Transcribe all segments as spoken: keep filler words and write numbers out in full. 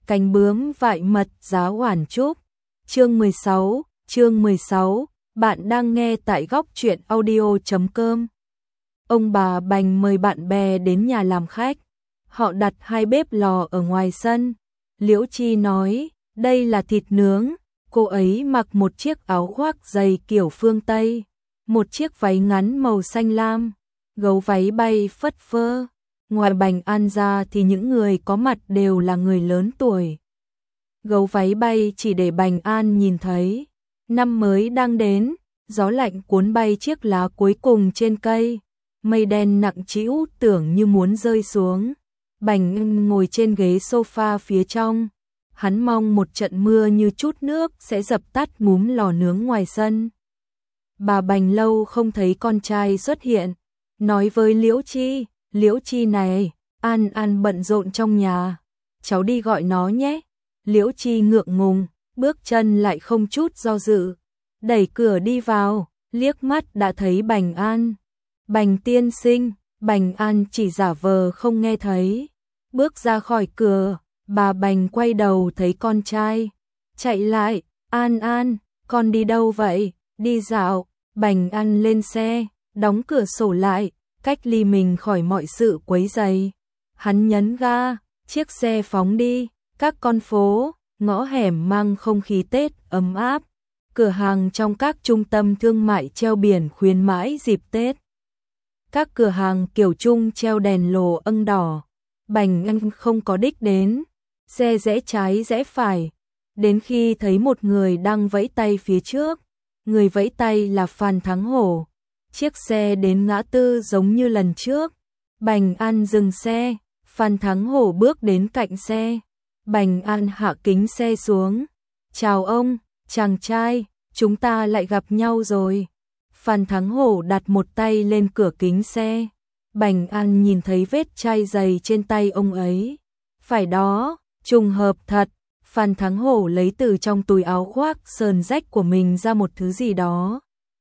cánh bướm vại mật giá Oản Trúc. Chương mười sáu, chương mười sáu, bạn đang nghe tại góc truyện audio chấm com. Ông bà Bành mời bạn bè đến nhà làm khách. Họ đặt hai bếp lò ở ngoài sân. Liễu Chi nói, đây là thịt nướng. Cô ấy mặc một chiếc áo khoác dày kiểu phương Tây, một chiếc váy ngắn màu xanh lam, gấu váy bay phất phơ. Ngoài Bành An ra thì những người có mặt đều là người lớn tuổi. Gấu váy bay chỉ để Bành An nhìn thấy. Năm mới đang đến, gió lạnh cuốn bay chiếc lá cuối cùng trên cây. Mây đen nặng trĩu tưởng như muốn rơi xuống. Bành An ngồi trên ghế sofa phía trong. Hắn mong một trận mưa như chút nước sẽ dập tắt ngúm lò nướng ngoài sân. Bà Bành lâu không thấy con trai xuất hiện, nói với Liễu Chi, Liễu Chi này, An An bận rộn trong nhà, cháu đi gọi nó nhé. Liễu Chi ngượng ngùng, bước chân lại không chút do dự, đẩy cửa đi vào, liếc mắt đã thấy Bành An. Bành tiên sinh, Bành An chỉ giả vờ không nghe thấy, bước ra khỏi cửa. Bà Bành quay đầu thấy con trai, chạy lại, An An, con đi đâu vậy? Đi dạo. Bành An lên xe, đóng cửa sổ lại, cách ly mình khỏi mọi sự quấy rầy. Hắn nhấn ga, chiếc xe phóng đi, các con phố, ngõ hẻm mang không khí Tết ấm áp. Cửa hàng trong các trung tâm thương mại treo biển khuyến mãi dịp Tết. Các cửa hàng kiểu chung treo đèn lồ âng đỏ. Bành An không có đích đến. Xe rẽ trái rẽ phải, đến khi thấy một người đang vẫy tay phía trước. Người vẫy tay là Phan Thắng Hổ. Chiếc xe đến ngã tư giống như lần trước. Bành An dừng xe, Phan Thắng Hổ bước đến cạnh xe. Bành An hạ kính xe xuống. Chào ông, chàng trai, chúng ta lại gặp nhau rồi. Phan Thắng Hổ đặt một tay lên cửa kính xe. Bành An nhìn thấy vết chai giày trên tay ông ấy. Phải đó. Trùng hợp thật, Phan Thắng Hổ lấy từ trong túi áo khoác sờn rách của mình ra một thứ gì đó.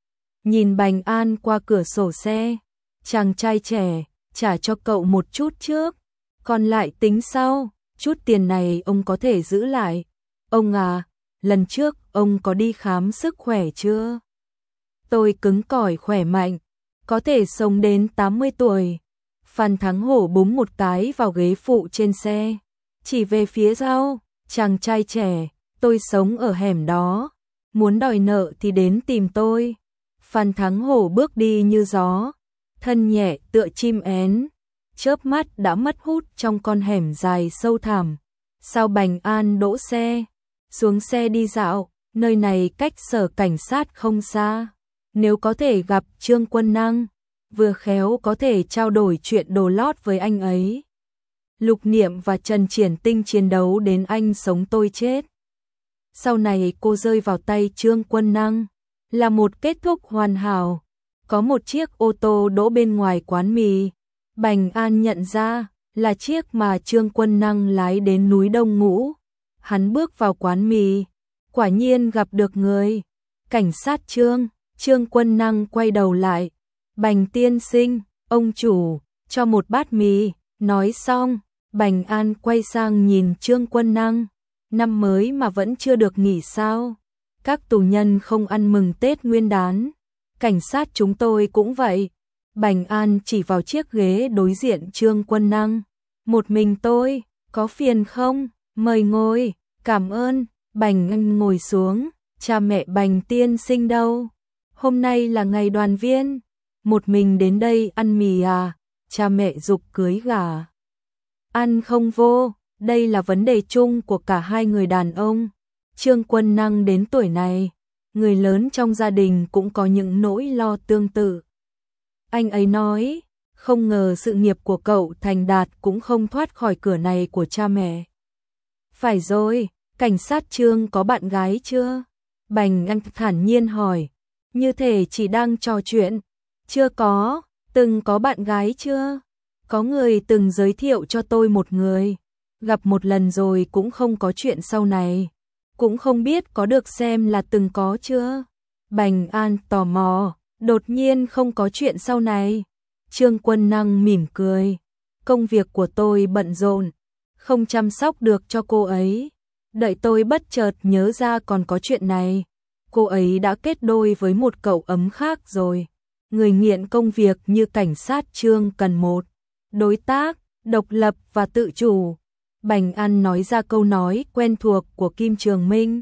Nhìn Bành An qua cửa sổ xe, chàng trai trẻ, trả cho cậu một chút trước, còn lại tính sau, chút tiền này ông có thể giữ lại. Ông à, lần trước ông có đi khám sức khỏe chưa? Tôi cứng cỏi khỏe mạnh, có thể sống đến tám mươi tuổi. Phan Thắng Hổ búng một cái vào ghế phụ trên xe. Chỉ về phía sau, chàng trai trẻ, tôi sống ở hẻm đó, muốn đòi nợ thì đến tìm tôi. Phan Thắng Hổ bước đi như gió, thân nhẹ tựa chim én, chớp mắt đã mất hút trong con hẻm dài sâu thẳm. Sau Bành An đỗ xe, xuống xe đi dạo, nơi này cách sở cảnh sát không xa. Nếu có thể gặp Trương Quân Năng, vừa khéo có thể trao đổi chuyện đồ lót với anh ấy. Lục Niệm và Trần Triển Tinh chiến đấu đến anh sống tôi chết. Sau này cô rơi vào tay Trương Quân Năng, là một kết thúc hoàn hảo. Có một chiếc ô tô đỗ bên ngoài quán mì. Bành An nhận ra là chiếc mà Trương Quân Năng lái đến núi Đông Ngũ. Hắn bước vào quán mì, quả nhiên gặp được người. Cảnh sát Trương, Trương Quân Năng quay đầu lại. Bành tiên sinh, ông chủ, cho một bát mì. Nói xong, Bành An quay sang nhìn Trương Quân Năng. Năm mới mà vẫn chưa được nghỉ sao? Các tù nhân không ăn mừng Tết Nguyên đán. Cảnh sát chúng tôi cũng vậy. Bành An chỉ vào chiếc ghế đối diện Trương Quân Năng. Một mình tôi, có phiền không? Mời ngồi, cảm ơn. Bành An ngồi xuống. Cha mẹ Bành tiên sinh đâu? Hôm nay là ngày đoàn viên. Một mình đến đây ăn mì à? Cha mẹ giục cưới gà. Ăn không vô, đây là vấn đề chung của cả hai người đàn ông. Trương Quân Năng đến tuổi này, người lớn trong gia đình cũng có những nỗi lo tương tự. Anh ấy nói, không ngờ sự nghiệp của cậu thành đạt cũng không thoát khỏi cửa này của cha mẹ. Phải rồi, cảnh sát Trương có bạn gái chưa? Bành An thản nhiên hỏi, như thể chỉ đang trò chuyện. Chưa có, từng có bạn gái chưa? Có người từng giới thiệu cho tôi một người, gặp một lần rồi cũng không có chuyện sau này. Cũng không biết có được xem là từng có chưa? Bành An tò mò, đột nhiên không có chuyện sau này. Trương Quân Năng mỉm cười, công việc của tôi bận rộn, không chăm sóc được cho cô ấy. Đợi tôi bất chợt nhớ ra còn có chuyện này. Cô ấy đã kết đôi với một cậu ấm khác rồi. Người nghiện công việc như cảnh sát Trương cần một đối tác, độc lập và tự chủ. Bành An nói ra câu nói quen thuộc của Kim Trường Minh.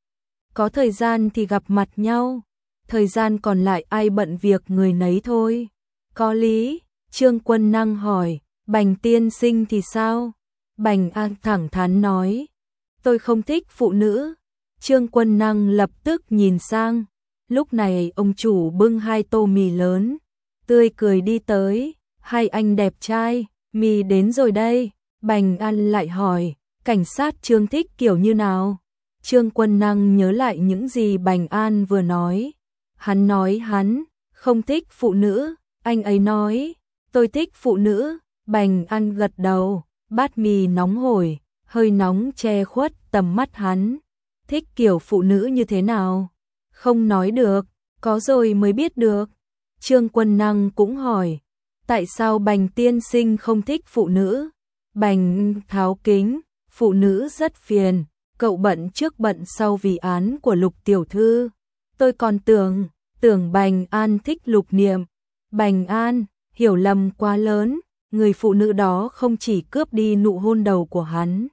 Có thời gian thì gặp mặt nhau, thời gian còn lại ai bận việc người nấy thôi. Có lý, Trương Quân Năng hỏi, Bành tiên sinh thì sao? Bành An thẳng thắn nói, tôi không thích phụ nữ. Trương Quân Năng lập tức nhìn sang, lúc này ông chủ bưng hai tô mì lớn, tươi cười đi tới, hai anh đẹp trai, mì đến rồi đây. Bành An lại hỏi, cảnh sát Trương thích kiểu như nào? Trương Quân Năng nhớ lại những gì Bành An vừa nói. Hắn nói hắn không thích phụ nữ, anh ấy nói, tôi thích phụ nữ. Bành An gật đầu, bát mì nóng hổi, hơi nóng che khuất tầm mắt hắn. Thích kiểu phụ nữ như thế nào? Không nói được, có rồi mới biết được. Trương Quân Năng cũng hỏi, tại sao Bành tiên sinh không thích phụ nữ? Bành tháo kính, phụ nữ rất phiền, cậu bận trước bận sau vì án của Lục tiểu thư. Tôi còn tưởng, tưởng Bành An thích Lục Niệm. Bành An, hiểu lầm quá lớn, người phụ nữ đó không chỉ cướp đi nụ hôn đầu của hắn.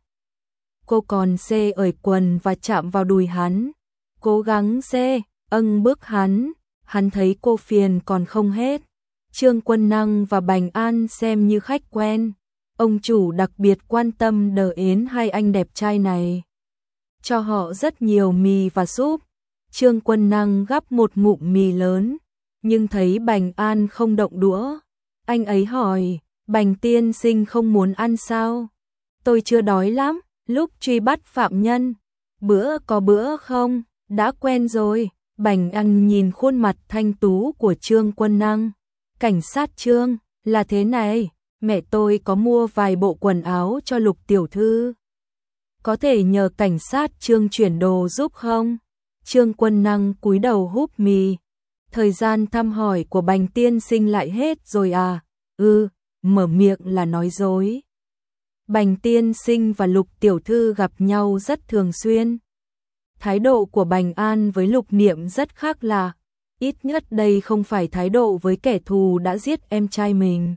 Cô còn xê ởi quần và chạm vào đùi hắn. Cố gắng xê, âng bức hắn, hắn thấy cô phiền còn không hết. Trương Quân Năng và Bành An xem như khách quen. Ông chủ đặc biệt quan tâm đờ ến hai anh đẹp trai này. Cho họ rất nhiều mì và súp. Trương Quân Năng gắp một ngụm mì lớn, nhưng thấy Bành An không động đũa. Anh ấy hỏi, Bành tiên sinh không muốn ăn sao? Tôi chưa đói lắm, lúc truy bắt phạm nhân. Bữa có bữa không? Đã quen rồi. Bành An nhìn khuôn mặt thanh tú của Trương Quân Năng. Cảnh sát Trương, là thế này, mẹ tôi có mua vài bộ quần áo cho Lục tiểu thư. Có thể nhờ cảnh sát Trương chuyển đồ giúp không? Trương Quân Năng cúi đầu húp mì. Thời gian thăm hỏi của Bành tiên sinh lại hết rồi à? Ừ, mở miệng là nói dối. Bành tiên sinh và Lục tiểu thư gặp nhau rất thường xuyên. Thái độ của Bành An với Lục Niệm rất khác lạ. Ít nhất đây không phải thái độ với kẻ thù đã giết em trai mình.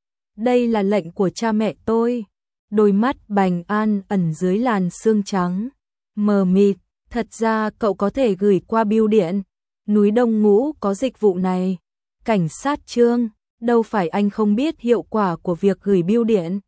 Đây là lệnh của cha mẹ tôi. Đôi mắt Bành An ẩn dưới làn sương trắng. Mờ mịt, thật ra cậu có thể gửi qua bưu điện. Núi Đông Ngũ có dịch vụ này. Cảnh sát Trương, đâu phải anh không biết hiệu quả của việc gửi bưu điện.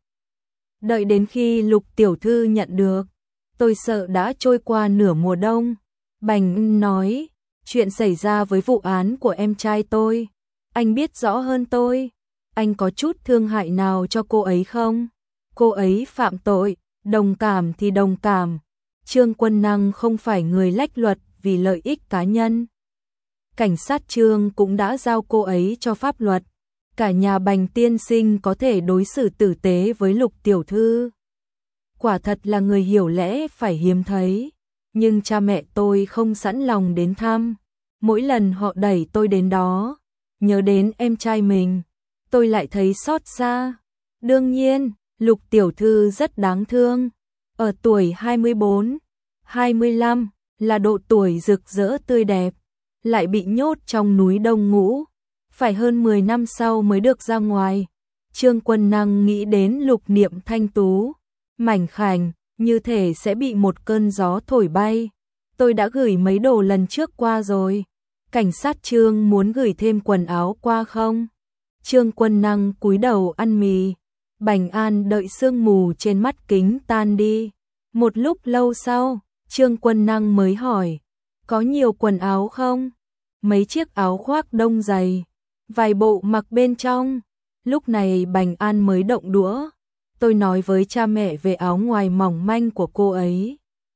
Đợi đến khi Lục tiểu thư nhận được, tôi sợ đã trôi qua nửa mùa đông. Bành nói, chuyện xảy ra với vụ án của em trai tôi, anh biết rõ hơn tôi. Anh có chút thương hại nào cho cô ấy không? Cô ấy phạm tội, đồng cảm thì đồng cảm. Trương Quân Năng không phải người lách luật vì lợi ích cá nhân. Cảnh sát Trương cũng đã giao cô ấy cho pháp luật. Cả nhà Bành tiên sinh có thể đối xử tử tế với Lục tiểu thư. Quả thật là người hiểu lẽ phải hiếm thấy. Nhưng cha mẹ tôi không sẵn lòng đến thăm. Mỗi lần họ đẩy tôi đến đó, nhớ đến em trai mình, tôi lại thấy xót xa. Đương nhiên, Lục tiểu thư rất đáng thương. Ở tuổi hai mươi bốn, hai mươi lăm là độ tuổi rực rỡ tươi đẹp, lại bị nhốt trong núi Đông Ngũ, phải hơn mười năm sau mới được ra ngoài. Trương Quân Năng nghĩ đến Lục Niệm thanh tú, mảnh khảnh, như thể sẽ bị một cơn gió thổi bay. Tôi đã gửi mấy đồ lần trước qua rồi. Cảnh sát Trương muốn gửi thêm quần áo qua không? Trương Quân Năng cúi đầu ăn mì. Bành An đợi sương mù trên mắt kính tan đi. Một lúc lâu sau, Trương Quân Năng mới hỏi, có nhiều quần áo không? Mấy chiếc áo khoác đông dày, vài bộ mặc bên trong. Lúc này Bành An mới động đũa. Tôi nói với cha mẹ về áo ngoài mỏng manh của cô ấy.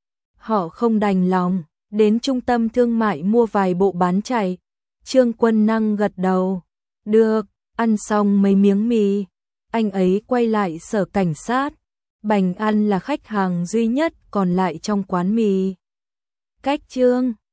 Họ không đành lòng, đến trung tâm thương mại mua vài bộ bán chạy. Trương Quân Năng gật đầu. Được, ăn xong mấy miếng mì, anh ấy quay lại sở cảnh sát. Bành An là khách hàng duy nhất còn lại trong quán mì. Cách Trương